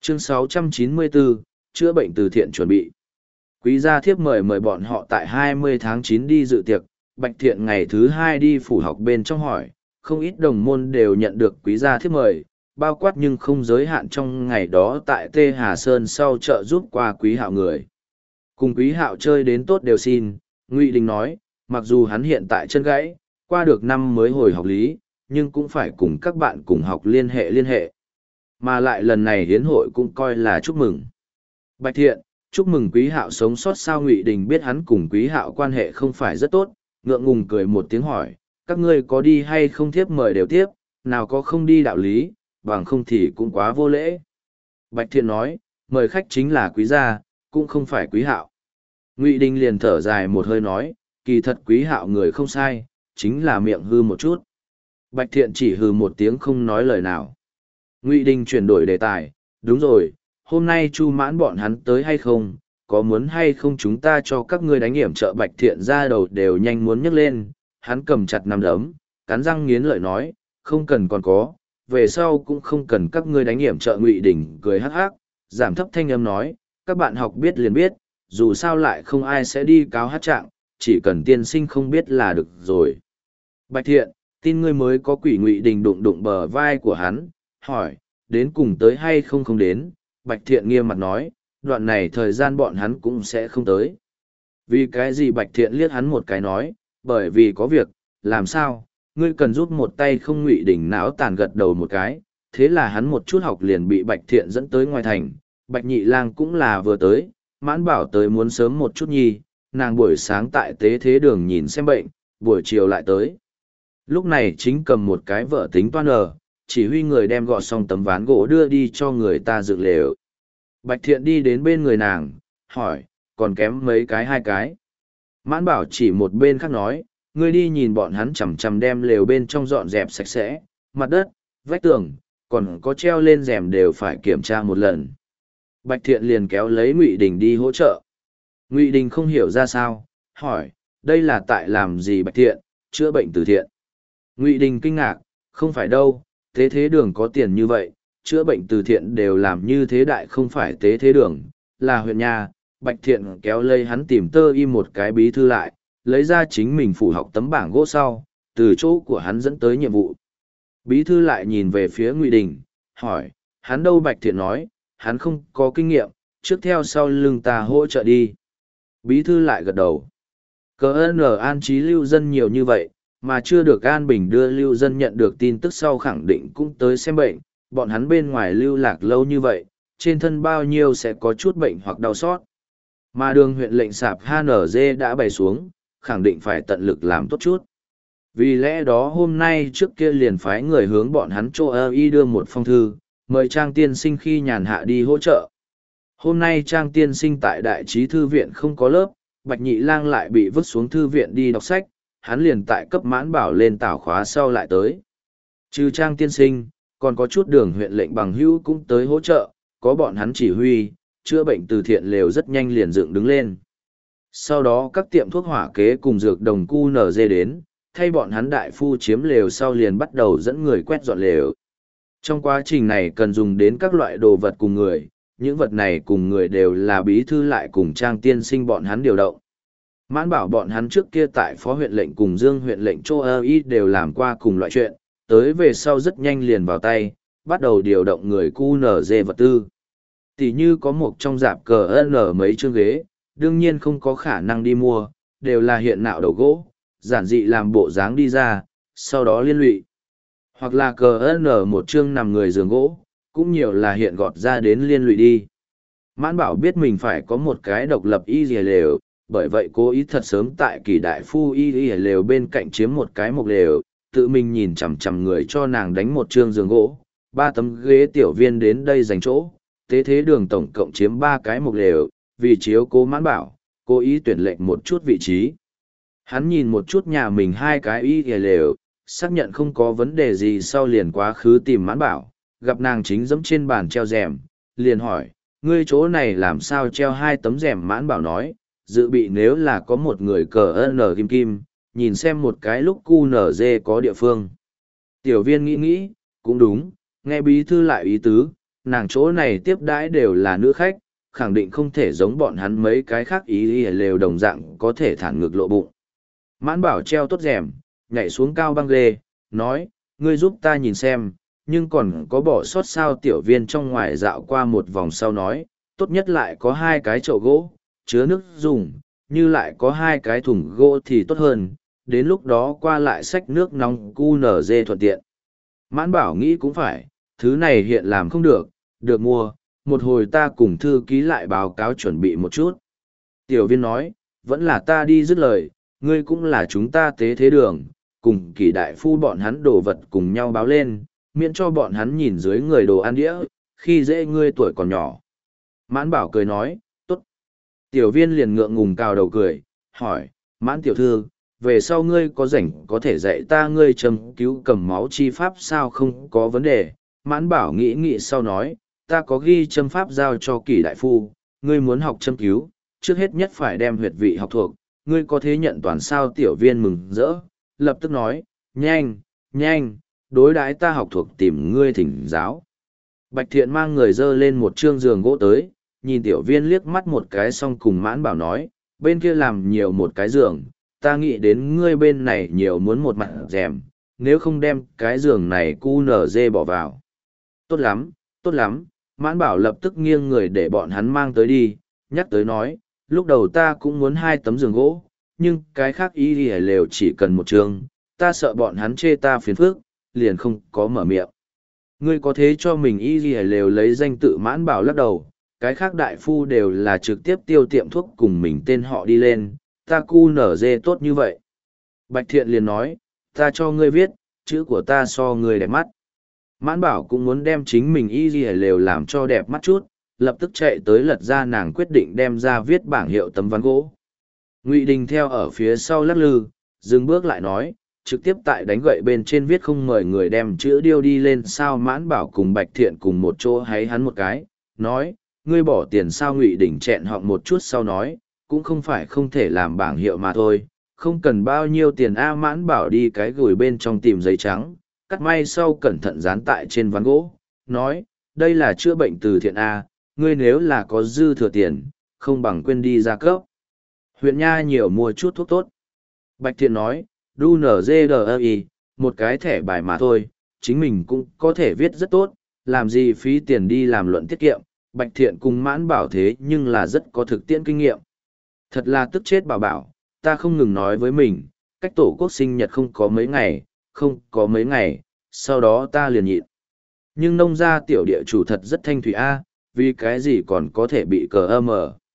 Chương 694, chữa bệnh từ thiện chuẩn bị. Quý gia thiếp mời bọn họ tại 20 tháng 9 đi dự tiệc, Bạch Thiện ngày thứ 2 đi phủ học bên trong hỏi, không ít đồng môn đều nhận được quý gia thiếp mời, bao quát nhưng không giới hạn trong ngày đó tại Tê Hà Sơn sau trợ giúp qua Quý Hạo người. Cùng Quý Hạo chơi đến tốt đều xin, Ngụy Đình nói, mặc dù hắn hiện tại chân gãy, qua được năm mới hồi học lý, nhưng cũng phải cùng các bạn cùng học liên hệ. Mà lại lần này hiến hội cũng coi là chúc mừng. Bạch Thiện, chúc mừng Quý Hạo sống sót sao? Ngụy Đình biết hắn cùng Quý Hạo quan hệ không phải rất tốt, ngượng ngùng cười một tiếng hỏi, các ngươi có đi hay không thiếp mời đều tiếp, nào có không đi đạo lý, bằng không thì cũng quá vô lễ. Bạch Thiện nói, mời khách chính là Quý gia, cũng không phải Quý Hạo. Ngụy Đình liền thở dài một hơi nói, kỳ thật Quý Hạo người không sai, chính là miệng hư một chút. Bạch Thiện chỉ hừ một tiếng không nói lời nào. Ngụy Đình chuyển đổi đề tài, đúng rồi, hôm nay Chu Mãn bọn hắn tới hay không, có muốn hay không chúng ta cho các ngươi đánh hiểm trợ? Bạch Thiện ra đầu đều nhanh muốn nhấc lên, hắn cầm chặt nắm đấm, cắn răng nghiến lợi nói, không cần còn có, về sau cũng không cần các ngươi đánh hiểm trợ. Ngụy Đình cười hắc hắc, giảm thấp thanh âm nói, các bạn học biết liền biết, dù sao lại không ai sẽ đi cáo hát trạng, chỉ cần tiên sinh không biết là được rồi. Bạch Thiện, tin ngươi mới có quỷ. Ngụy Đình đụng đụng bờ vai của hắn, hỏi, đến cùng tới hay không đến? Bạch Thiện nghiêm mặt nói, đoạn này thời gian bọn hắn cũng sẽ không tới. Vì cái gì? Bạch Thiện liếc hắn một cái nói, bởi vì có việc. Làm sao, ngươi cần giúp một tay không? Ngụy Đình não tàn gật đầu một cái, thế là hắn một chút học liền bị Bạch Thiện dẫn tới ngoài thành. Bạch Nhị Lang cũng là vừa tới, Mãn Bảo tới muốn sớm một chút nhi, nàng buổi sáng tại tế thế đường nhìn xem bệnh, buổi chiều lại tới. Lúc này chính cầm một cái vợ tính toan chỉ huy người đem gọt xong tấm ván gỗ đưa đi cho người ta dựng lều. Bạch Thiện đi đến bên người nàng, hỏi, còn kém mấy cái? 2 cái. Mãn Bảo chỉ một bên khác nói, ngươi đi nhìn bọn hắn chằm chằm đem lều bên trong dọn dẹp sạch sẽ, mặt đất, vách tường, còn có treo lên rèm đều phải kiểm tra một lần. Bạch Thiện liền kéo lấy Ngụy Đình đi hỗ trợ. Ngụy Đình không hiểu ra sao, hỏi, đây là tại làm gì? Bạch Thiện, chữa bệnh từ thiện. Ngụy Đình kinh ngạc, không phải đâu, tế thế đường có tiền như vậy, chữa bệnh từ thiện đều làm như thế đại. Không phải tế thế đường, là huyện nhà. Bạch Thiện kéo lấy hắn tìm tơ y một cái bí thư lại, lấy ra chính mình phủ học tấm bảng gỗ sau, từ chỗ của hắn dẫn tới nhiệm vụ. Bí thư lại nhìn về phía Ngụy Đình, hỏi, hắn đâu? Bạch Thiện nói, hắn không có kinh nghiệm, trước theo sau lưng ta hỗ trợ đi. Bí thư lại gật đầu. Cờ ơn an trí lưu dân nhiều như vậy, mà chưa được an bình đưa lưu dân nhận được tin tức sau khẳng định cũng tới xem bệnh, bọn hắn bên ngoài lưu lạc lâu như vậy, trên thân bao nhiêu sẽ có chút bệnh hoặc đau xót. Mà đường huyện lệnh sạp HNZ đã bày xuống, khẳng định phải tận lực làm tốt chút. Vì lẽ đó hôm nay trước kia liền phái người hướng bọn hắn cho y đưa một phong thư, mời Trang tiên sinh khi nhàn hạ đi hỗ trợ. Hôm nay Trang tiên sinh tại Đại Trí Thư viện không có lớp, Bạch Nhị Lang lại bị vứt xuống thư viện đi đọc sách, hắn liền tại cấp Mãn Bảo lên tảo khóa sau lại tới. Trừ Trang tiên sinh, còn có chút đường huyện lệnh bằng hữu cũng tới hỗ trợ, có bọn hắn chỉ huy, chữa bệnh từ thiện lều rất nhanh liền dựng đứng lên. Sau đó các tiệm thuốc hỏa kế cùng dược đồng QNZ đến, thay bọn hắn đại phu chiếm lều sau liền bắt đầu dẫn người quét dọn lều. Trong quá trình này cần dùng đến các loại đồ vật cùng người, những vật này cùng người đều là bí thư lại cùng Trang tiên sinh bọn hắn điều động. Mãn Bảo bọn hắn trước kia tại phó huyện lệnh cùng Dương huyện lệnh Châu Y đều làm qua cùng loại chuyện, tới về sau rất nhanh liền vào tay, bắt đầu điều động người QNZ vật tư. Tỷ như có một trong dạp cờ N mấy chương ghế, đương nhiên không có khả năng đi mua, đều là hiện nạo đầu gỗ, giản dị làm bộ dáng đi ra, sau đó liên lụy. Hoặc là cờ N một chương nằm người giường gỗ, cũng nhiều là hiện gọt ra đến liên lụy đi. Mãn Bảo biết mình phải có một cái độc lập y lều, bởi vậy cố ý thật sớm tại Kỳ đại phu y lều bên cạnh chiếm một cái mộc lều, tự mình nhìn chằm chằm người cho nàng đánh một chương giường gỗ, 3 tấm ghế tiểu viên đến đây dành chỗ, tế thế đường tổng cộng chiếm 3 cái mộc lều, vì chiếu cố Mãn Bảo, cố ý tuyển lệnh một chút vị trí. Hắn nhìn một chút nhà mình 2 cái y lều, xác nhận không có vấn đề gì sau liền quá khứ tìm Mãn Bảo, gặp nàng chính giẫm trên bàn treo rèm, liền hỏi, ngươi chỗ này làm sao treo 2 tấm rèm? Mãn Bảo nói, dự bị nếu là có một người cờ N kim kim, nhìn xem một cái lúc QNZ có địa phương. Tiểu viên nghĩ nghĩ, cũng đúng, nghe bí thư lại ý tứ, nàng chỗ này tiếp đãi đều là nữ khách, khẳng định không thể giống bọn hắn mấy cái khác ý lều đồng dạng có thể thản ngược lộ bụng. Mãn bảo treo tốt rèm, nhảy xuống cao băng ghê, nói, ngươi giúp ta nhìn xem, nhưng còn có bỏ sót sao. Tiểu viên trong ngoài dạo qua một vòng sau nói, tốt nhất lại có 2 cái chậu gỗ, chứa nước dùng, như lại có 2 cái thùng gỗ thì tốt hơn, đến lúc đó qua lại xách nước nóng QNZ thuận tiện. Mãn bảo nghĩ cũng phải, thứ này hiện làm không được, được mua, một hồi ta cùng thư ký lại báo cáo chuẩn bị một chút. Tiểu viên nói, vẫn là ta đi dứt lời, ngươi cũng là chúng ta tế thế đường, cùng kỳ đại phu bọn hắn đồ vật cùng nhau báo lên, miễn cho bọn hắn nhìn dưới người đồ ăn đĩa, khi dễ ngươi tuổi còn nhỏ. Mãn bảo cười nói, tốt. Tiểu viên liền ngượng ngùng cào đầu cười, hỏi, mãn tiểu thư, về sau ngươi có rảnh có thể dạy ta ngươi châm cứu cầm máu chi pháp sao? Không có vấn đề. Mãn bảo nghĩ nghĩ sau nói, ta có ghi châm pháp giao cho kỳ đại phu, ngươi muốn học châm cứu, trước hết nhất phải đem huyệt vị học thuộc, ngươi có thế nhận toàn sao? Tiểu viên mừng rỡ, lập tức nói, nhanh, nhanh, đối đãi ta học thuộc tìm ngươi thỉnh giáo. Bạch Thiện mang người dơ lên một trương giường gỗ tới, nhìn tiểu viên liếc mắt một cái xong cùng mãn bảo nói, bên kia làm nhiều một cái giường, ta nghĩ đến ngươi bên này nhiều muốn một mặt rèm, nếu không đem cái giường này QNZ bỏ vào. Tốt lắm, tốt lắm, mãn bảo lập tức nghiêng người để bọn hắn mang tới đi, nhắc tới nói, lúc đầu ta cũng muốn 2 tấm giường gỗ, nhưng cái khác ý lều chỉ cần một trường, ta sợ bọn hắn chê ta phiền phức, liền không có mở miệng. Ngươi có thế cho mình y lều lấy danh tự. Mãn bảo lắc đầu, cái khác đại phu đều là trực tiếp tiêu tiệm thuốc cùng mình tên họ đi lên, ta QNZ tốt như vậy. Bạch Thiện liền nói, ta cho ngươi viết, chữ của ta so ngươi đẹp mắt. Mãn bảo cũng muốn đem chính mình y lều làm cho đẹp mắt chút, lập tức chạy tới lật ra, nàng quyết định đem ra viết bảng hiệu tấm ván gỗ. Ngụy Đình theo ở phía sau lắc lư, dừng bước lại nói, trực tiếp tại đánh gậy bên trên viết không mời người đem chữ điêu đi lên sao. Mãn bảo cùng Bạch Thiện cùng một chỗ háy hắn một cái, nói, ngươi bỏ tiền sao? Ngụy Đình chẹn họng một chút sau nói, cũng không phải không thể làm bảng hiệu mà thôi, không cần bao nhiêu tiền a. Mãn bảo đi cái gửi bên trong tìm giấy trắng, cắt may sau cẩn thận dán tại trên ván gỗ, nói, đây là chữa bệnh từ thiện a, ngươi nếu là có dư thừa tiền, không bằng quên đi ra cấp huyện nha nhiều mua chút thuốc tốt. Bạch Thiện nói, DUNZDI, một cái thẻ bài mà thôi, chính mình cũng có thể viết rất tốt, làm gì phí tiền đi làm luận tiết kiệm. Bạch Thiện cùng Mãn bảo thế nhưng là rất có thực tiễn kinh nghiệm. Thật là tức chết bảo, ta không ngừng nói với mình, cách tổ quốc sinh nhật không có mấy ngày, không có mấy ngày, sau đó ta liền nhịn. Nhưng nông gia tiểu địa chủ thật rất thanh thủy a, vì cái gì còn có thể bị cờ âm ở.